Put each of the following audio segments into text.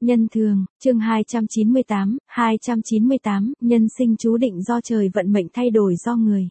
Nhân thường, chương 298, nhân sinh chú định do trời vận mệnh thay đổi do người.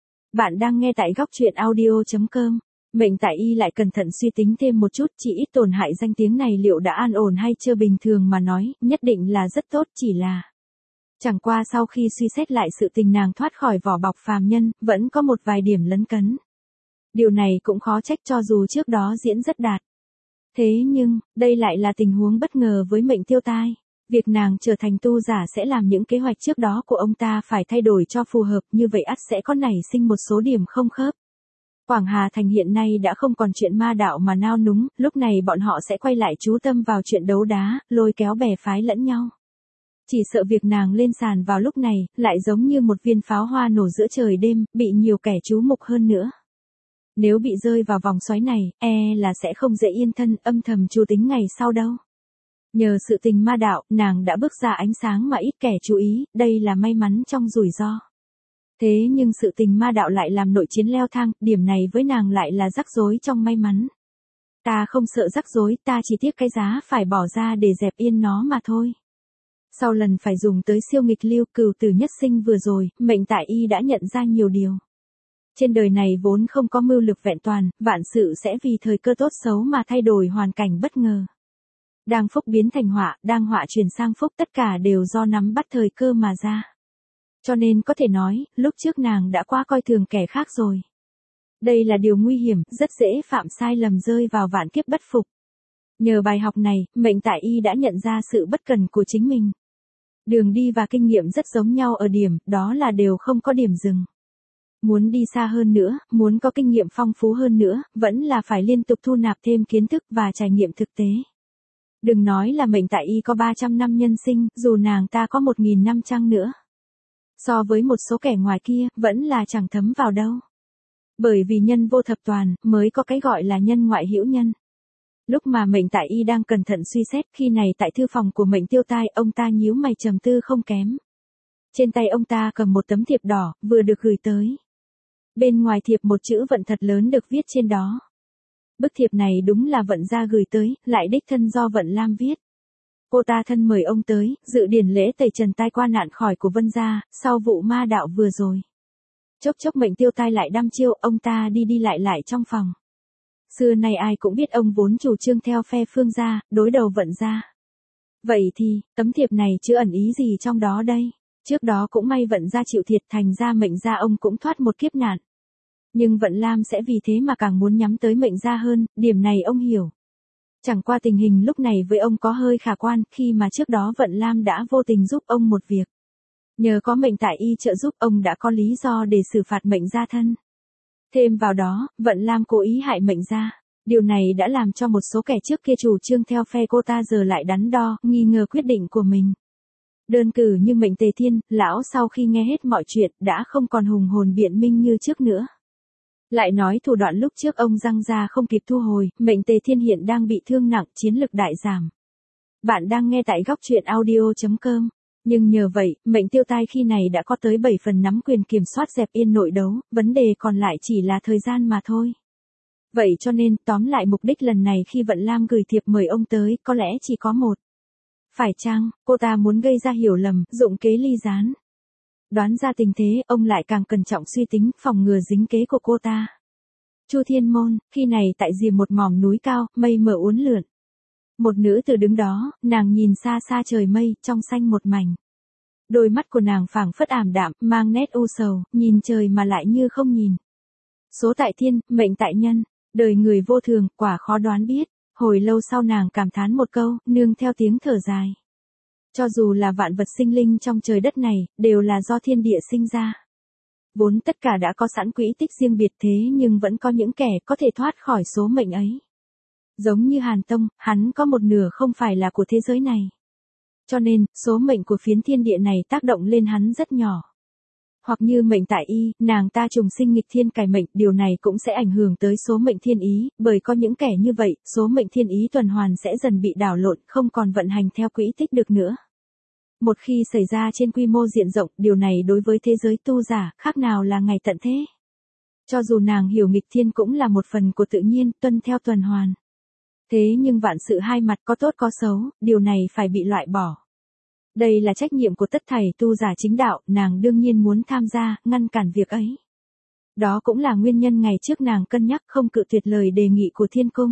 Bạn đang nghe tại góc truyện audio.com. Mệnh tại y lại cẩn thận suy tính thêm một chút, chỉ ít tổn hại danh tiếng này liệu đã an ổn hay chưa. Bình thường mà nói, nhất định là rất tốt, chỉ là chẳng qua sau khi suy xét lại sự tình nàng thoát khỏi vỏ bọc phàm nhân, vẫn có một vài điểm lấn cấn. Điều này cũng khó trách, cho dù trước đó diễn rất đạt. Thế nhưng, đây lại là tình huống bất ngờ với Mệnh Tiêu Tai. Việc nàng trở thành tu giả sẽ làm những kế hoạch trước đó của ông ta phải thay đổi cho phù hợp, như vậy ắt sẽ có nảy sinh một số điểm không khớp. Quảng Hà Thành hiện nay đã không còn chuyện ma đạo mà nao núng, lúc này bọn họ sẽ quay lại chú tâm vào chuyện đấu đá, lôi kéo bè phái lẫn nhau. Chỉ sợ việc nàng lên sàn vào lúc này, lại giống như một viên pháo hoa nổ giữa trời đêm, bị nhiều kẻ chú mục hơn nữa. Nếu bị rơi vào vòng xoáy này, là sẽ không dễ yên thân, âm thầm chu tính ngày sau đâu. Nhờ sự tình ma đạo, nàng đã bước ra ánh sáng mà ít kẻ chú ý, đây là may mắn trong rủi ro. Thế nhưng sự tình ma đạo lại làm nội chiến leo thang, điểm này với nàng lại là rắc rối trong may mắn. Ta không sợ rắc rối, ta chỉ tiếc cái giá phải bỏ ra để dẹp yên nó mà thôi. Sau lần phải dùng tới siêu nghịch lưu cửu tử nhất sinh vừa rồi, Mệnh Tại Y đã nhận ra nhiều điều. Trên đời này vốn không có mưu lược vẹn toàn, vạn sự sẽ vì thời cơ tốt xấu mà thay đổi hoàn cảnh bất ngờ. Đang phúc biến thành họa, đang họa chuyển sang phúc, tất cả đều do nắm bắt thời cơ mà ra. Cho nên có thể nói, lúc trước nàng đã quá coi thường kẻ khác rồi. Đây là điều nguy hiểm, rất dễ phạm sai lầm rơi vào vạn kiếp bất phục. Nhờ bài học này, Mệnh Tại Y đã nhận ra sự bất cần của chính mình. Đường đi và kinh nghiệm rất giống nhau ở điểm, đó là đều không có điểm dừng. Muốn đi xa hơn nữa, muốn có kinh nghiệm phong phú hơn nữa, vẫn là phải liên tục thu nạp thêm kiến thức và trải nghiệm thực tế. Đừng nói là Mệnh Tại Y có 300 năm nhân sinh, dù nàng ta có 1.000 năm chăng nữa. So với một số kẻ ngoài kia, vẫn là chẳng thấm vào đâu. Bởi vì nhân vô thập toàn, mới có cái gọi là nhân ngoại hữu nhân. Lúc mà Mệnh Tại Y đang cẩn thận suy xét, khi này tại thư phòng của Mệnh Tiêu Tai, ông ta nhíu mày trầm tư không kém. Trên tay ông ta cầm một tấm thiệp đỏ, vừa được gửi tới. Bên ngoài thiệp một chữ vận thật lớn được viết trên đó. Bức thiệp này đúng là Vận gia gửi tới, lại đích thân do Vận Lam viết. Cô ta thân mời ông tới, dự điển lễ tẩy trần tai qua nạn khỏi của Vân gia, sau vụ ma đạo vừa rồi. Chốc chốc Mệnh Tiêu Tai lại đăm chiêu, ông ta đi lại trong phòng. Xưa nay ai cũng biết ông vốn chủ trương theo phe Phương gia, đối đầu Vận gia. Vậy thì, tấm thiệp này chứa ẩn ý gì trong đó đây? Trước đó cũng may Vận gia chịu thiệt, thành ra Mệnh gia ông cũng thoát một kiếp nạn. Nhưng Vận Lam sẽ vì thế mà càng muốn nhắm tới Mệnh gia hơn, điểm này ông hiểu. Chẳng qua tình hình lúc này với ông có hơi khả quan, khi mà trước đó Vận Lam đã vô tình giúp ông một việc. Nhờ có Mệnh Tại Y trợ giúp, ông đã có lý do để xử phạt Mệnh gia thân. Thêm vào đó, Vận Lam cố ý hại Mệnh gia. Điều này đã làm cho một số kẻ trước kia chủ trương theo phe cô ta giờ lại đắn đo, nghi ngờ quyết định của mình. Đơn cử như Mệnh Tề Thiên, lão sau khi nghe hết mọi chuyện, đã không còn hùng hồn biện minh như trước nữa. Lại nói thủ đoạn lúc trước ông răng ra không kịp thu hồi, Mệnh Tề Thiên hiện đang bị thương nặng, chiến lực đại giảm. Bạn đang nghe tại góc truyện audio.com. Nhưng nhờ vậy, Mệnh Tiêu Tai khi này đã có tới 7 phần nắm quyền kiểm soát dẹp yên nội đấu, vấn đề còn lại chỉ là thời gian mà thôi. Vậy cho nên, tóm lại mục đích lần này khi Vận Lam gửi thiệp mời ông tới, có lẽ chỉ có một. Phải chăng, cô ta muốn gây ra hiểu lầm, dụng kế ly gián. Đoán ra tình thế, ông lại càng cẩn trọng suy tính, phòng ngừa dính kế của cô ta. Chu Thiên Môn, khi này tại rìa một mỏm núi cao, mây mờ uốn lượn. Một nữ tử đứng đó, nàng nhìn xa xa trời mây, trong xanh một mảnh. Đôi mắt của nàng phảng phất ảm đạm, mang nét u sầu, nhìn trời mà lại như không nhìn. Số tại thiên, mệnh tại nhân, đời người vô thường, quả khó đoán biết. Hồi lâu sau nàng cảm thán một câu, nương theo tiếng thở dài. Cho dù là vạn vật sinh linh trong trời đất này, đều là do thiên địa sinh ra. Vốn tất cả đã có sẵn quỹ tích riêng biệt, thế nhưng vẫn có những kẻ có thể thoát khỏi số mệnh ấy. Giống như Hàn Tông, hắn có một nửa không phải là của thế giới này. Cho nên, số mệnh của phiến thiên địa này tác động lên hắn rất nhỏ. Hoặc như Mệnh Tại Y, nàng ta trùng sinh nghịch thiên cải mệnh, điều này cũng sẽ ảnh hưởng tới số mệnh thiên ý, bởi có những kẻ như vậy, số mệnh thiên ý tuần hoàn sẽ dần bị đảo lộn, không còn vận hành theo quỹ tích được nữa. Một khi xảy ra trên quy mô diện rộng, điều này đối với thế giới tu giả, khác nào là ngày tận thế. Cho dù nàng hiểu nghịch thiên cũng là một phần của tự nhiên, tuân theo tuần hoàn. Thế nhưng vạn sự hai mặt, có tốt có xấu, điều này phải bị loại bỏ. Đây là trách nhiệm của tất thảy tu giả chính đạo, nàng đương nhiên muốn tham gia, ngăn cản việc ấy. Đó cũng là nguyên nhân ngày trước nàng cân nhắc không cự tuyệt lời đề nghị của Thiên Cung.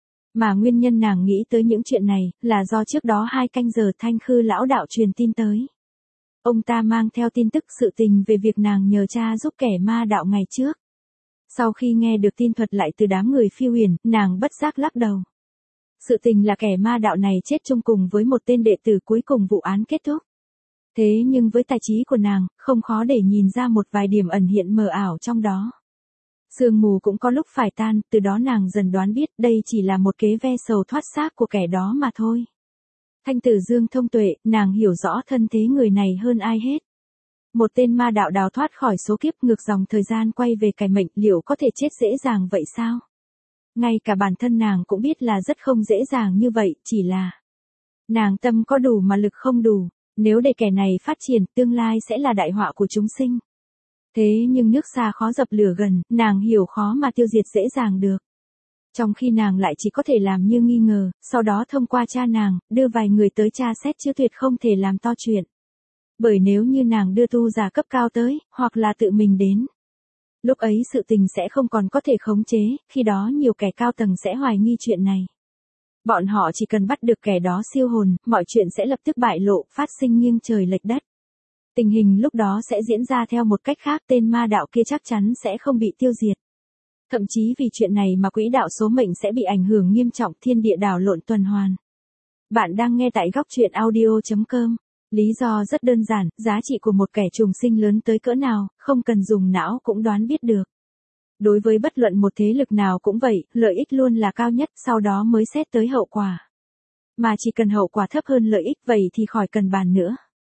Mà nguyên nhân nàng nghĩ tới những chuyện này, là do trước đó 2 canh giờ Thanh Khư lão đạo truyền tin tới. Ông ta mang theo tin tức sự tình về việc nàng nhờ cha giúp kẻ ma đạo ngày trước. Sau khi nghe được tin thuật lại từ đám người Phiêu Huyền, nàng bất giác lắc đầu. Sự tình là kẻ ma đạo này chết chung cùng với một tên đệ tử, cuối cùng vụ án kết thúc. Thế nhưng với tài trí của nàng, không khó để nhìn ra một vài điểm ẩn hiện mờ ảo trong đó. Sương mù cũng có lúc phải tan, từ đó nàng dần đoán biết đây chỉ là một kế ve sầu thoát xác của kẻ đó mà thôi. Thanh Tử Dương thông tuệ, nàng hiểu rõ thân thế người này hơn ai hết. Một tên ma đạo đào thoát khỏi số kiếp, ngược dòng thời gian quay về cải mệnh, liệu có thể chết dễ dàng vậy sao? Ngay cả bản thân nàng cũng biết là rất không dễ dàng như vậy, chỉ là nàng tâm có đủ mà lực không đủ, nếu để kẻ này phát triển, tương lai sẽ là đại họa của chúng sinh. Thế nhưng nước xa khó dập lửa gần, nàng hiểu khó mà tiêu diệt dễ dàng được. Trong khi nàng lại chỉ có thể làm như nghi ngờ, sau đó thông qua cha nàng, đưa vài người tới tra xét chứ tuyệt không thể làm to chuyện. Bởi nếu như nàng đưa tu giả cấp cao tới, hoặc là tự mình đến, lúc ấy sự tình sẽ không còn có thể khống chế, khi đó nhiều kẻ cao tầng sẽ hoài nghi chuyện này. Bọn họ chỉ cần bắt được kẻ đó siêu hồn, mọi chuyện sẽ lập tức bại lộ, phát sinh nghiêng trời lệch đất. Tình hình lúc đó sẽ diễn ra theo một cách khác, tên ma đạo kia chắc chắn sẽ không bị tiêu diệt. Thậm chí vì chuyện này mà quỹ đạo số mệnh sẽ bị ảnh hưởng nghiêm trọng, thiên địa đảo lộn tuần hoàn. Bạn đang nghe tại góc truyện audio.com. Lý do rất đơn giản, giá trị của một kẻ trùng sinh lớn tới cỡ nào, không cần dùng não cũng đoán biết được. Đối với bất luận một thế lực nào cũng vậy, lợi ích luôn là cao nhất, sau đó mới xét tới hậu quả. Mà chỉ cần hậu quả thấp hơn lợi ích vậy thì khỏi cần bàn nữa.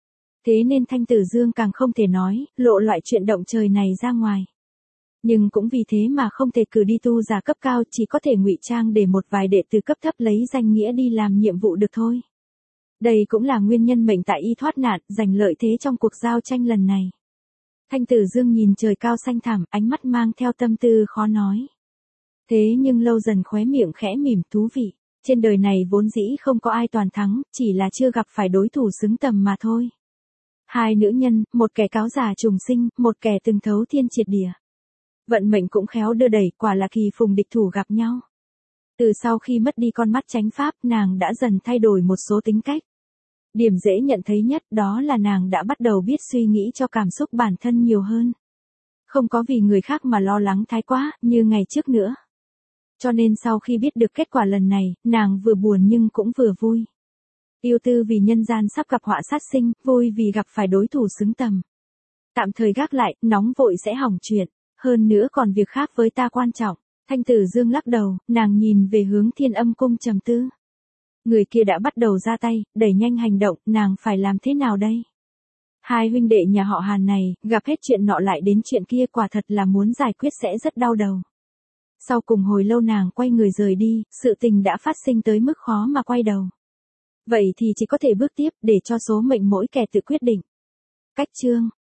Thế nên Thanh Tử Dương càng không thể nói, lộ loại chuyện động trời này ra ngoài. Nhưng cũng vì thế mà không thể cử đi tu giả cấp cao, chỉ có thể ngụy trang để một vài đệ tử cấp thấp lấy danh nghĩa đi làm nhiệm vụ được thôi. Đây cũng là nguyên nhân mệnh tại y thoát nạn, giành lợi thế trong cuộc giao tranh lần này. Thanh Tử Dương nhìn trời cao xanh thẳm, ánh mắt mang theo tâm tư khó nói. Thế nhưng lâu dần khóe miệng khẽ mỉm, thú vị. Trên đời này vốn dĩ không có ai toàn thắng, chỉ là chưa gặp phải đối thủ xứng tầm mà thôi. 2 nữ nhân, một kẻ cáo già trùng sinh, một kẻ từng thấu thiên triệt địa. Vận mệnh cũng khéo đưa đẩy, quả là kỳ phùng địch thủ gặp nhau. Từ sau khi mất đi con mắt chánh pháp, nàng đã dần thay đổi một số tính cách. Điểm dễ nhận thấy nhất đó là nàng đã bắt đầu biết suy nghĩ cho cảm xúc bản thân nhiều hơn. Không có vì người khác mà lo lắng thái quá, như ngày trước nữa. Cho nên sau khi biết được kết quả lần này, nàng vừa buồn nhưng cũng vừa vui. Yêu tư vì nhân gian sắp gặp họa sát sinh, vui vì gặp phải đối thủ xứng tầm. Tạm thời gác lại, nóng vội sẽ hỏng chuyện. Hơn nữa còn việc khác với ta quan trọng. Thanh Tử Dương lắc đầu, nàng nhìn về hướng Thiên Âm Cung trầm tư. Người kia đã bắt đầu ra tay, đẩy nhanh hành động, nàng phải làm thế nào đây? 2 huynh đệ nhà họ Hàn này, gặp hết chuyện nọ lại đến chuyện kia, quả thật là muốn giải quyết sẽ rất đau đầu. Sau cùng hồi lâu nàng quay người rời đi, sự tình đã phát sinh tới mức khó mà quay đầu. Vậy thì chỉ có thể bước tiếp, để cho số mệnh mỗi kẻ tự quyết định. Cách chương